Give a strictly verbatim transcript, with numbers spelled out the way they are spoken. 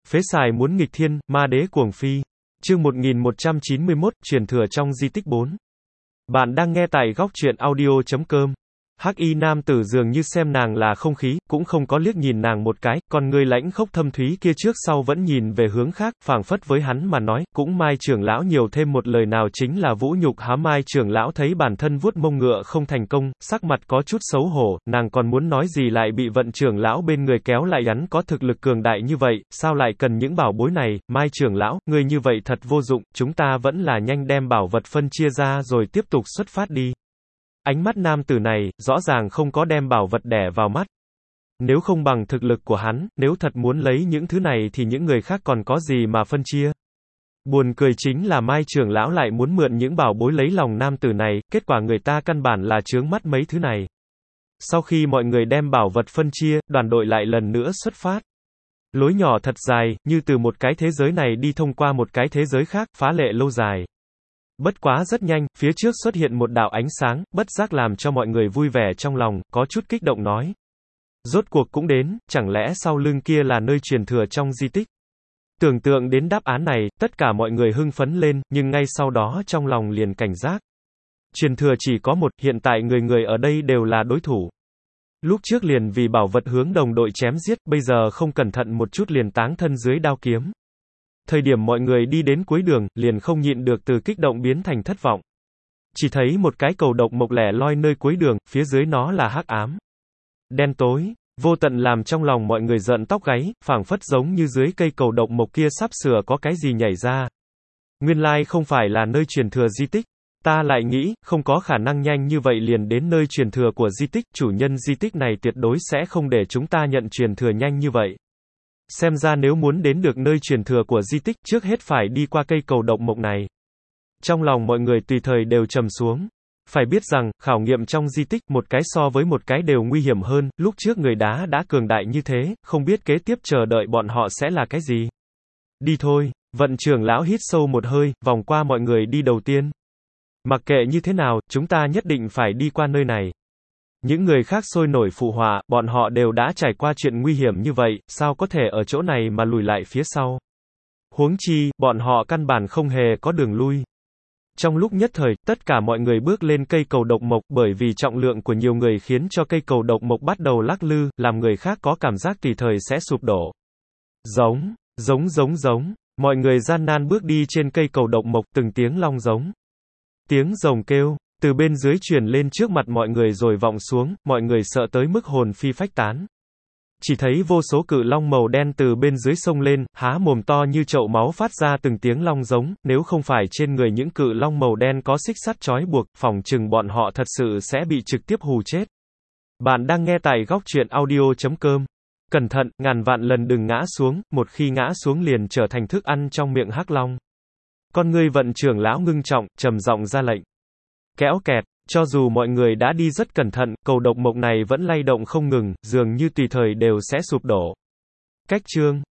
Phế xài muốn nghịch thiên, ma đế cuồng phi. Chương một nghìn một trăm chín mươi mốt, truyền thừa trong di tích bốn. Bạn đang nghe tại góc truyện audio chấm com. Hắc y nam tử dường như xem nàng là không khí, cũng không có liếc nhìn nàng một cái, còn người lãnh khốc thâm thúy kia trước sau vẫn nhìn về hướng khác, phảng phất với hắn mà nói, cũng Mai trưởng lão nhiều thêm một lời nào chính là vũ nhục há. Mai trưởng lão thấy bản thân vuốt mông ngựa không thành công, sắc mặt có chút xấu hổ, nàng còn muốn nói gì lại bị vận trưởng lão bên người kéo lại. Hắn có thực lực cường đại như vậy, sao lại cần những bảo bối này? Mai trưởng lão, người như vậy thật vô dụng, chúng ta vẫn là nhanh đem bảo vật phân chia ra rồi tiếp tục xuất phát đi. Ánh mắt nam tử này, rõ ràng không có đem bảo vật đẻ vào mắt. Nếu không bằng thực lực của hắn, nếu thật muốn lấy những thứ này thì những người khác còn có gì mà phân chia. Buồn cười chính là Mai trưởng lão lại muốn mượn những bảo bối lấy lòng nam tử này, kết quả người ta căn bản là chướng mắt mấy thứ này. Sau khi mọi người đem bảo vật phân chia, đoàn đội lại lần nữa xuất phát. Lối nhỏ thật dài, như từ một cái thế giới này đi thông qua một cái thế giới khác, phá lệ lâu dài. Bất quá rất nhanh, phía trước xuất hiện một đạo ánh sáng, bất giác làm cho mọi người vui vẻ trong lòng, có chút kích động nói. Rốt cuộc cũng đến, chẳng lẽ sau lưng kia là nơi truyền thừa trong di tích? Tưởng tượng đến đáp án này, tất cả mọi người hưng phấn lên, nhưng ngay sau đó trong lòng liền cảnh giác. Truyền thừa chỉ có một, hiện tại người người ở đây đều là đối thủ. Lúc trước liền vì bảo vật hướng đồng đội chém giết, bây giờ không cẩn thận một chút liền táng thân dưới đao kiếm. Thời điểm mọi người đi đến cuối đường, liền không nhịn được từ kích động biến thành thất vọng. Chỉ thấy một cái cầu độc mộc lẻ loi nơi cuối đường, phía dưới nó là hắc ám. Đen tối, vô tận làm trong lòng mọi người giận tóc gáy, phảng phất giống như dưới cây cầu độc mộc kia sắp sửa có cái gì nhảy ra. Nguyên lai không phải là nơi truyền thừa di tích. Ta lại nghĩ, không có khả năng nhanh như vậy liền đến nơi truyền thừa của di tích, chủ nhân di tích này tuyệt đối sẽ không để chúng ta nhận truyền thừa nhanh như vậy. Xem ra nếu muốn đến được nơi truyền thừa của di tích, trước hết phải đi qua cây cầu độc mộc này. Trong lòng mọi người tùy thời đều trầm xuống. Phải biết rằng, khảo nghiệm trong di tích, một cái so với một cái đều nguy hiểm hơn, lúc trước người đá đã cường đại như thế, không biết kế tiếp chờ đợi bọn họ sẽ là cái gì. Đi thôi, vận trưởng lão hít sâu một hơi, vòng qua mọi người đi đầu tiên. Mặc kệ như thế nào, chúng ta nhất định phải đi qua nơi này. Những người khác sôi nổi phụ họa, bọn họ đều đã trải qua chuyện nguy hiểm như vậy, sao có thể ở chỗ này mà lùi lại phía sau. Huống chi, bọn họ căn bản không hề có đường lui. Trong lúc nhất thời, tất cả mọi người bước lên cây cầu độc mộc, bởi vì trọng lượng của nhiều người khiến cho cây cầu độc mộc bắt đầu lắc lư, làm người khác có cảm giác tùy thời sẽ sụp đổ. Giống, giống giống giống, mọi người gian nan bước đi trên cây cầu độc mộc, từng tiếng long giống. Tiếng rồng kêu, từ bên dưới truyền lên trước mặt mọi người rồi vọng xuống, mọi người sợ tới mức hồn phi phách tán. Chỉ thấy vô số cự long màu đen từ bên dưới sông lên, há mồm to như chậu máu phát ra từng tiếng long giống, nếu không phải trên người những cự long màu đen có xích sắt trói buộc, phỏng chừng bọn họ thật sự sẽ bị trực tiếp hù chết. Bạn đang nghe tại góc truyện audio chấm com. Cẩn thận, ngàn vạn lần đừng ngã xuống, một khi ngã xuống liền trở thành thức ăn trong miệng hắc long. Con ngươi vận trưởng lão ngưng trọng, trầm giọng ra lệnh. Kéo kẹt, cho dù mọi người đã đi rất cẩn thận, cầu độc mộc này vẫn lay động không ngừng, dường như tùy thời đều sẽ sụp đổ. Cách chương